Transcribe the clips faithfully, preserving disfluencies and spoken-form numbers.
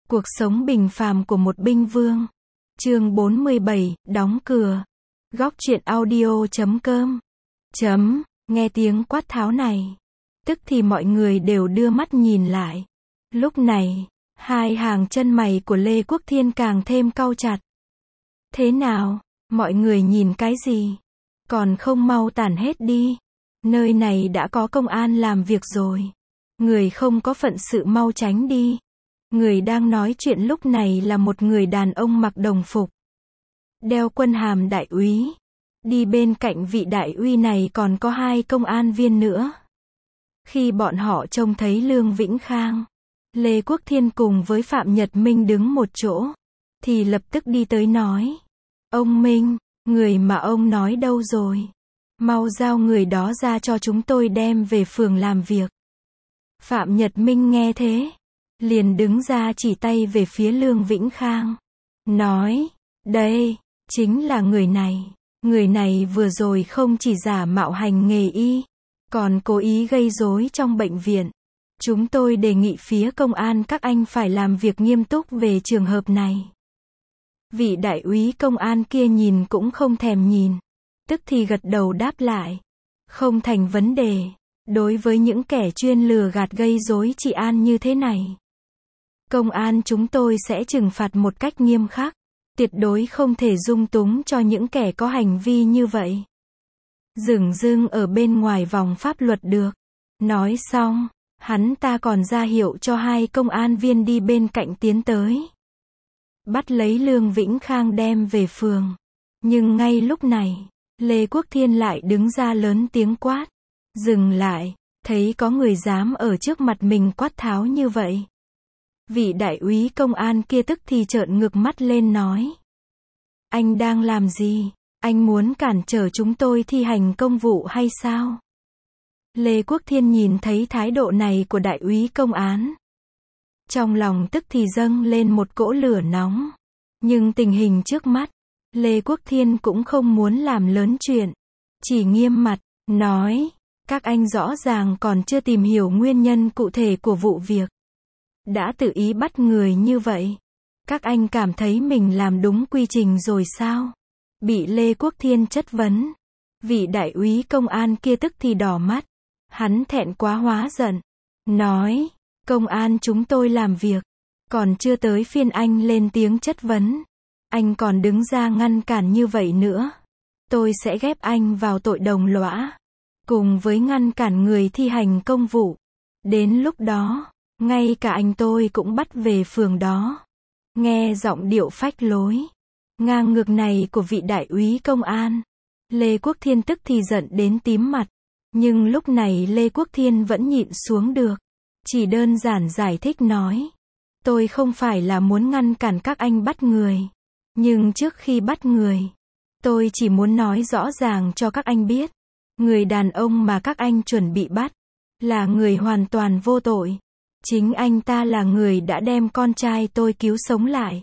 Cuộc sống bình phàm của một binh vương. Chương bốn mươi bảy, đóng cửa. Góc truyện audio chấm com. Chấm, nghe tiếng quát tháo này. Tức thì mọi người đều đưa mắt nhìn lại. Lúc này, hai hàng chân mày của Lê Quốc Thiên càng thêm cau chặt. Thế nào, mọi người nhìn cái gì? Còn không mau tản hết đi. Nơi này đã có công an làm việc rồi. Người không có phận sự mau tránh đi. Người đang nói chuyện lúc này là một người đàn ông mặc đồng phục, đeo quân hàm đại úy. Đi bên cạnh vị đại úy này còn có hai công an viên nữa. Khi bọn họ trông thấy Lương Vĩnh Khang, Lê Quốc Thiên cùng với Phạm Nhật Minh đứng một chỗ, thì lập tức đi tới nói: Ông Minh, người mà ông nói đâu rồi? Mau giao người đó ra cho chúng tôi đem về phường làm việc. Phạm Nhật Minh nghe thế, liền đứng ra chỉ tay về phía Lương Vĩnh Khang, nói: Đây, chính là người này. Người này vừa rồi không chỉ giả mạo hành nghề y, còn cố ý gây rối trong bệnh viện. Chúng tôi đề nghị phía công an các anh phải làm việc nghiêm túc về trường hợp này. Vị đại úy công an kia nhìn cũng không thèm nhìn, tức thì gật đầu đáp lại: Không thành vấn đề. Đối với những kẻ chuyên lừa gạt gây rối trị an như thế này, công an chúng tôi sẽ trừng phạt một cách nghiêm khắc, tuyệt đối không thể dung túng cho những kẻ có hành vi như vậy dửng dưng ở bên ngoài vòng pháp luật được. Nói xong, hắn ta còn ra hiệu cho hai công an viên đi bên cạnh tiến tới, bắt lấy Lương Vĩnh Khang đem về phường. Nhưng ngay lúc này, Lê Quốc Thiên lại đứng ra lớn tiếng quát: Dừng lại, thấy có người dám ở trước mặt mình quát tháo như vậy. Vị đại úy công an kia tức thì trợn ngược mắt lên nói: Anh đang làm gì? Anh muốn cản trở chúng tôi thi hành công vụ hay sao? Lê Quốc Thiên nhìn thấy thái độ này của đại úy công an, trong lòng tức thì dâng lên một cỗ lửa nóng. Nhưng tình hình trước mắt, Lê Quốc Thiên cũng không muốn làm lớn chuyện, chỉ nghiêm mặt, nói: Các anh rõ ràng còn chưa tìm hiểu nguyên nhân cụ thể của vụ việc, đã tự ý bắt người như vậy. Các anh cảm thấy mình làm đúng quy trình rồi sao? Bị Lê Quốc Thiên chất vấn, vị đại úy công an kia tức thì đỏ mắt. Hắn thẹn quá hóa giận, nói: Công an chúng tôi làm việc, còn chưa tới phiên anh lên tiếng chất vấn. Anh còn đứng ra ngăn cản như vậy nữa, tôi sẽ ghép anh vào tội đồng lõa, cùng với ngăn cản người thi hành công vụ. Đến lúc đó, ngay cả anh tôi cũng bắt về phường đó. Nghe giọng điệu phách lối, ngang ngược này của vị đại úy công an, Lê Quốc Thiên tức thì giận đến tím mặt. Nhưng lúc này Lê Quốc Thiên vẫn nhịn xuống được, chỉ đơn giản giải thích nói: Tôi không phải là muốn ngăn cản các anh bắt người, nhưng trước khi bắt người, tôi chỉ muốn nói rõ ràng cho các anh biết, người đàn ông mà các anh chuẩn bị bắt là người hoàn toàn vô tội. Chính anh ta là người đã đem con trai tôi cứu sống lại.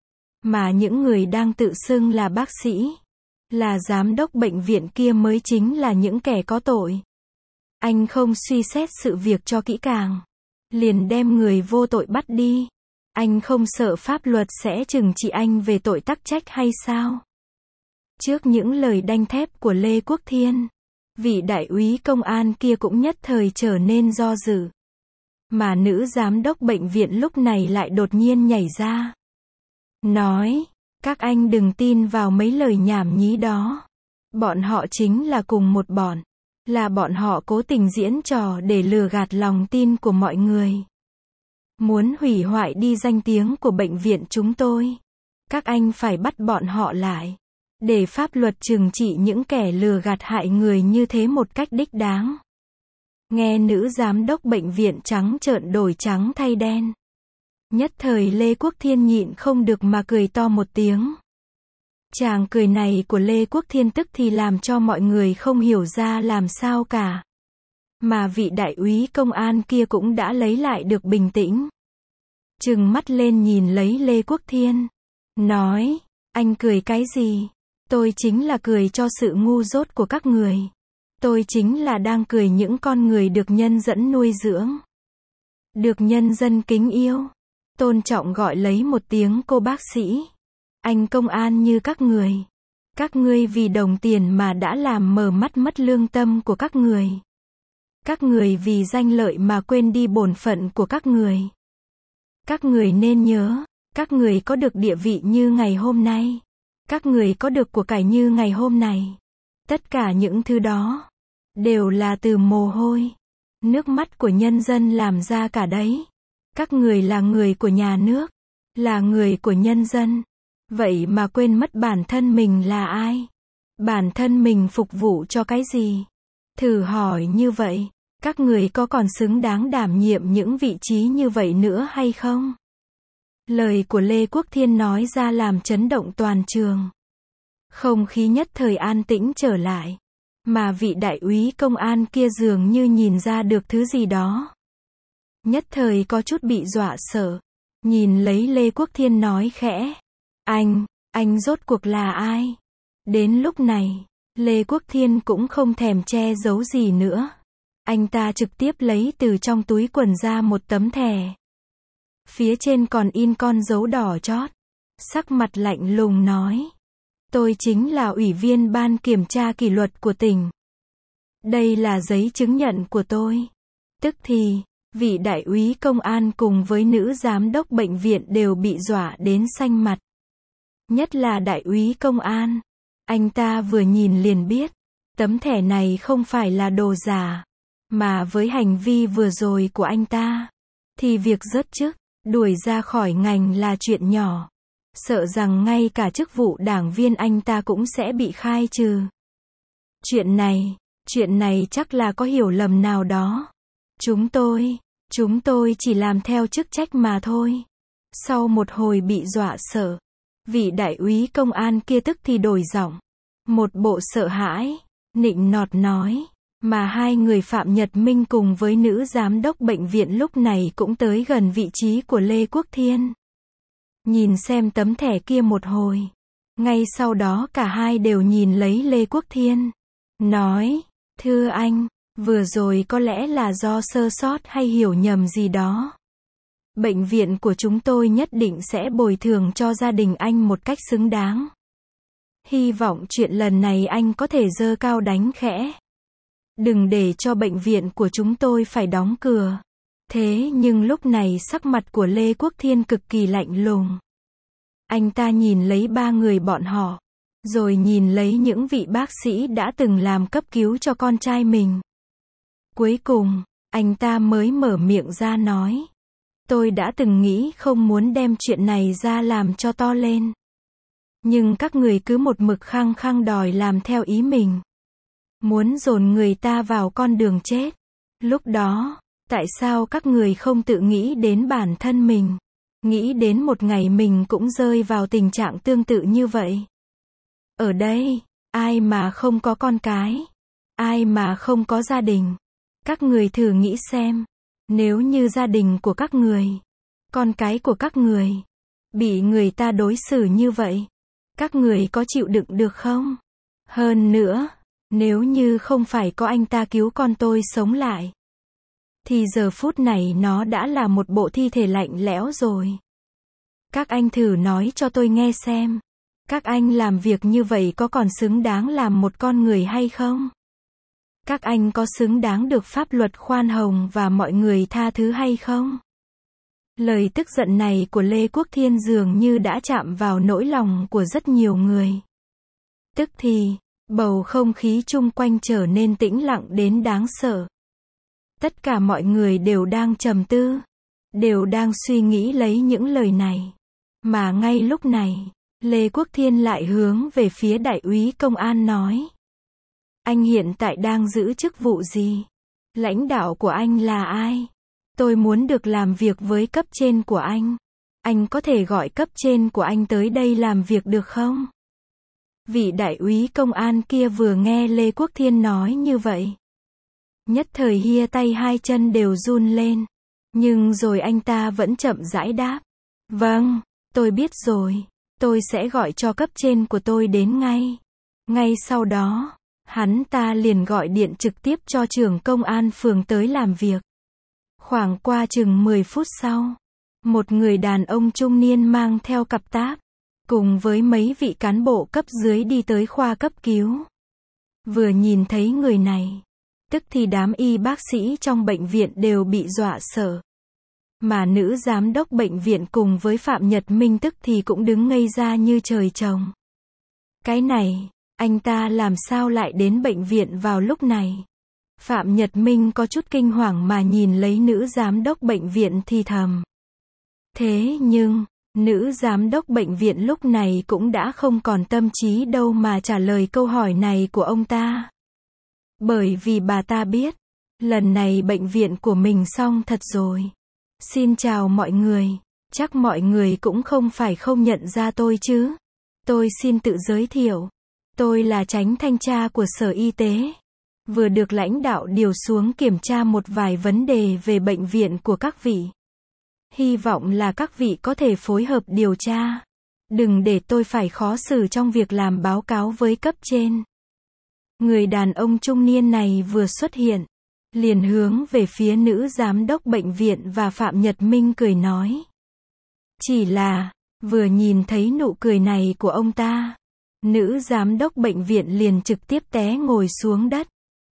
Mà những người đang tự xưng là bác sĩ, là giám đốc bệnh viện kia mới chính là những kẻ có tội. Anh không suy xét sự việc cho kỹ càng, liền đem người vô tội bắt đi. Anh không sợ pháp luật sẽ trừng trị anh về tội tắc trách hay sao? Trước những lời đanh thép của Lê Quốc Thiên, vị đại úy công an kia cũng nhất thời trở nên do dự. Mà nữ giám đốc bệnh viện lúc này lại đột nhiên nhảy ra, nói: Các anh đừng tin vào mấy lời nhảm nhí đó. Bọn họ chính là cùng một bọn. Là bọn họ cố tình diễn trò để lừa gạt lòng tin của mọi người. Muốn hủy hoại đi danh tiếng của bệnh viện chúng tôi. Các anh phải bắt bọn họ lại, để pháp luật trừng trị những kẻ lừa gạt hại người như thế một cách đích đáng. Nghe nữ giám đốc bệnh viện trắng trợn đổi trắng thay đen, nhất thời Lê Quốc Thiên nhịn không được mà cười to một tiếng. Chàng cười này của Lê Quốc Thiên tức thì làm cho mọi người không hiểu ra làm sao cả. Mà vị đại úy công an kia cũng đã lấy lại được bình tĩnh, trừng mắt lên nhìn lấy Lê Quốc Thiên, nói: Anh cười cái gì? Tôi chính là cười cho sự ngu dốt của các người. Tôi chính là đang cười những con người được nhân dẫn nuôi dưỡng, được nhân dân kính yêu. tôn trọng gọi lấy một tiếng cô bác sĩ. Anh công an như các người. Các ngươi vì đồng tiền mà đã làm mờ mắt mất lương tâm của các người. Các người vì danh lợi mà quên đi bổn phận của các người. Các người nên nhớ, các người có được địa vị như ngày hôm nay. Các người có được của cải như ngày hôm này. Tất cả những thứ đó đều là từ mồ hôi, nước mắt của nhân dân làm ra cả đấy. Các người là người của nhà nước, là người của nhân dân. Vậy mà quên mất bản thân mình là ai? Bản thân mình phục vụ cho cái gì? Thử hỏi như vậy, các người có còn xứng đáng đảm nhiệm những vị trí như vậy nữa hay không? Lời của Lê Quốc Thiên nói ra làm chấn động toàn trường. Không khí nhất thời an tĩnh trở lại. Mà vị đại úy công an kia dường như nhìn ra được thứ gì đó. Nhất thời có chút bị dọa sợ. Nhìn lấy Lê Quốc Thiên nói khẽ. Anh, anh rốt cuộc là ai? Đến lúc này, Lê Quốc Thiên cũng không thèm che giấu gì nữa. Anh ta trực tiếp lấy từ trong túi quần ra một tấm thẻ. Phía trên còn in con dấu đỏ chót. Sắc mặt lạnh lùng nói. Tôi chính là ủy viên ban kiểm tra kỷ luật của tỉnh. Đây là giấy chứng nhận của tôi. Tức thì, vị đại úy công an cùng với nữ giám đốc bệnh viện đều bị dọa đến xanh mặt. Nhất là đại úy công an. Anh ta vừa nhìn liền biết. Tấm thẻ này không phải là đồ giả. Mà với hành vi vừa rồi của anh ta, thì việc rớt chức, đuổi ra khỏi ngành là chuyện nhỏ. Sợ rằng ngay cả chức vụ đảng viên anh ta cũng sẽ bị khai trừ. Chuyện này, chuyện này chắc là có hiểu lầm nào đó. Chúng tôi, chúng tôi chỉ làm theo chức trách mà thôi. Sau một hồi bị dọa sợ, vị đại úy công an kia tức thì đổi giọng. Một bộ sợ hãi, nịnh nọt nói. Mà hai người Phạm Nhật Minh cùng với nữ giám đốc bệnh viện lúc này cũng tới gần vị trí của Lê Quốc Thiên. Nhìn xem tấm thẻ kia một hồi. Ngay sau đó cả hai đều nhìn lấy Lê Quốc Thiên. Nói, thưa anh, vừa rồi có lẽ là do sơ sót hay hiểu nhầm gì đó. Bệnh viện của chúng tôi nhất định sẽ bồi thường cho gia đình anh một cách xứng đáng. Hy vọng chuyện lần này anh có thể giơ cao đánh khẽ. Đừng để cho bệnh viện của chúng tôi phải đóng cửa. Thế nhưng lúc này sắc mặt của Lê Quốc Thiên cực kỳ lạnh lùng. Anh ta nhìn lấy ba người bọn họ. Rồi nhìn lấy những vị bác sĩ đã từng làm cấp cứu cho con trai mình. Cuối cùng, anh ta mới mở miệng ra nói. Tôi đã từng nghĩ không muốn đem chuyện này ra làm cho to lên. Nhưng các người cứ một mực khăng khăng đòi làm theo ý mình. Muốn dồn người ta vào con đường chết. Lúc đó, tại sao các người không tự nghĩ đến bản thân mình? Nghĩ đến một ngày mình cũng rơi vào tình trạng tương tự như vậy. Ở đây, ai mà không có con cái? Ai mà không có gia đình? Các người thử nghĩ xem. Nếu như gia đình của các người, con cái của các người, bị người ta đối xử như vậy, các người có chịu đựng được không? Hơn nữa, nếu như không phải có anh ta cứu con tôi sống lại, thì giờ phút này nó đã là một bộ thi thể lạnh lẽo rồi. Các anh thử nói cho tôi nghe xem. Các anh làm việc như vậy có còn xứng đáng làm một con người hay không? Các anh có xứng đáng được pháp luật khoan hồng và mọi người tha thứ hay không? Lời tức giận này của Lê Quốc Thiên dường như đã chạm vào nỗi lòng của rất nhiều người. Tức thì, bầu không khí chung quanh trở nên tĩnh lặng đến đáng sợ. Tất cả mọi người đều đang trầm tư, đều đang suy nghĩ lấy những lời này. Mà ngay lúc này, Lê Quốc Thiên lại hướng về phía đại úy công an nói. Anh hiện tại đang giữ chức vụ gì? Lãnh đạo của anh là ai? Tôi muốn được làm việc với cấp trên của anh. Anh có thể gọi cấp trên của anh tới đây làm việc được không? Vị đại úy công an kia vừa nghe Lê Quốc Thiên nói như vậy. Nhất thời hia tay hai chân đều run lên. Nhưng rồi anh ta vẫn chậm rãi đáp. Vâng, tôi biết rồi. Tôi sẽ gọi cho cấp trên của tôi đến ngay. Ngay sau đó, hắn ta liền gọi điện trực tiếp cho trưởng công an phường tới làm việc. Khoảng qua chừng mười phút sau, một người đàn ông trung niên mang theo cặp táp, cùng với mấy vị cán bộ cấp dưới đi tới khoa cấp cứu. Vừa nhìn thấy người này, tức thì đám y bác sĩ trong bệnh viện đều bị dọa sợ. Mà nữ giám đốc bệnh viện cùng với Phạm Nhật Minh tức thì cũng đứng ngây ra như trời trồng. Cái này, anh ta làm sao lại đến bệnh viện vào lúc này? Phạm Nhật Minh có chút kinh hoàng mà nhìn lấy nữ giám đốc bệnh viện thì thầm. Thế nhưng, nữ giám đốc bệnh viện lúc này cũng đã không còn tâm trí đâu mà trả lời câu hỏi này của ông ta. Bởi vì bà ta biết, lần này bệnh viện của mình xong thật rồi. Xin chào mọi người, chắc mọi người cũng không phải không nhận ra tôi chứ. Tôi xin tự giới thiệu. Tôi là chánh thanh tra của Sở Y tế. Vừa được lãnh đạo điều xuống kiểm tra một vài vấn đề về bệnh viện của các vị. Hy vọng là các vị có thể phối hợp điều tra. Đừng để tôi phải khó xử trong việc làm báo cáo với cấp trên. Người đàn ông trung niên này vừa xuất hiện, liền hướng về phía nữ giám đốc bệnh viện và Phạm Nhật Minh cười nói. Chỉ là, vừa nhìn thấy nụ cười này của ông ta, nữ giám đốc bệnh viện liền trực tiếp té ngồi xuống đất.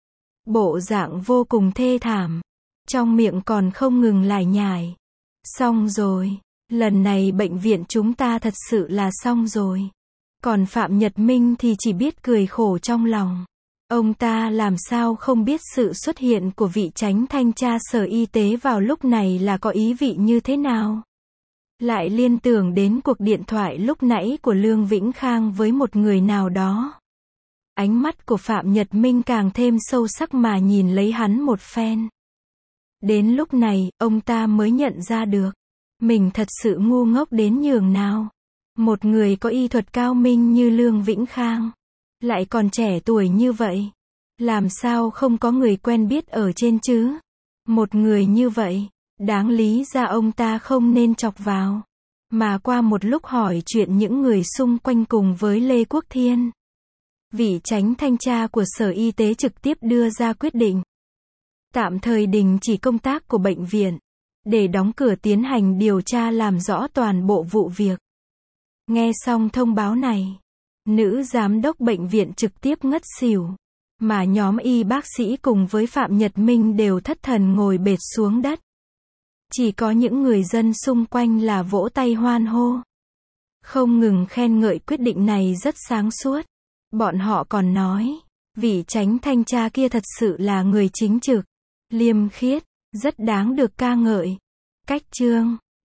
Bộ dạng vô cùng thê thảm, trong miệng còn không ngừng lải nhải. Xong rồi, lần này bệnh viện chúng ta thật sự là xong rồi. Còn Phạm Nhật Minh thì chỉ biết cười khổ trong lòng. Ông ta làm sao không biết sự xuất hiện của vị chánh thanh tra Sở Y tế vào lúc này là có ý vị như thế nào. Lại liên tưởng đến cuộc điện thoại lúc nãy của Lương Vĩnh Khang với một người nào đó. Ánh mắt của Phạm Nhật Minh càng thêm sâu sắc mà nhìn lấy hắn một phen. Đến lúc này, ông ta mới nhận ra được. Mình thật sự ngu ngốc đến nhường nào. Một người có y thuật cao minh như Lương Vĩnh Khang. Lại còn trẻ tuổi như vậy. Làm sao không có người quen biết ở trên chứ? Một người như vậy, đáng lý ra ông ta không nên chọc vào. Mà qua một lúc hỏi chuyện những người xung quanh cùng với Lê Quốc Thiên. Vị chánh thanh tra của Sở Y tế trực tiếp đưa ra quyết định. Tạm thời đình chỉ công tác của bệnh viện. Để đóng cửa tiến hành điều tra làm rõ toàn bộ vụ việc. Nghe xong thông báo này. Nữ giám đốc bệnh viện trực tiếp ngất xỉu. Mà nhóm y bác sĩ cùng với Phạm Nhật Minh đều thất thần ngồi bệt xuống đất. Chỉ có những người dân xung quanh là vỗ tay hoan hô. Không ngừng khen ngợi quyết định này rất sáng suốt. Bọn họ còn nói, vị chánh thanh tra kia thật sự là người chính trực, liêm khiết, rất đáng được ca ngợi. Cách chương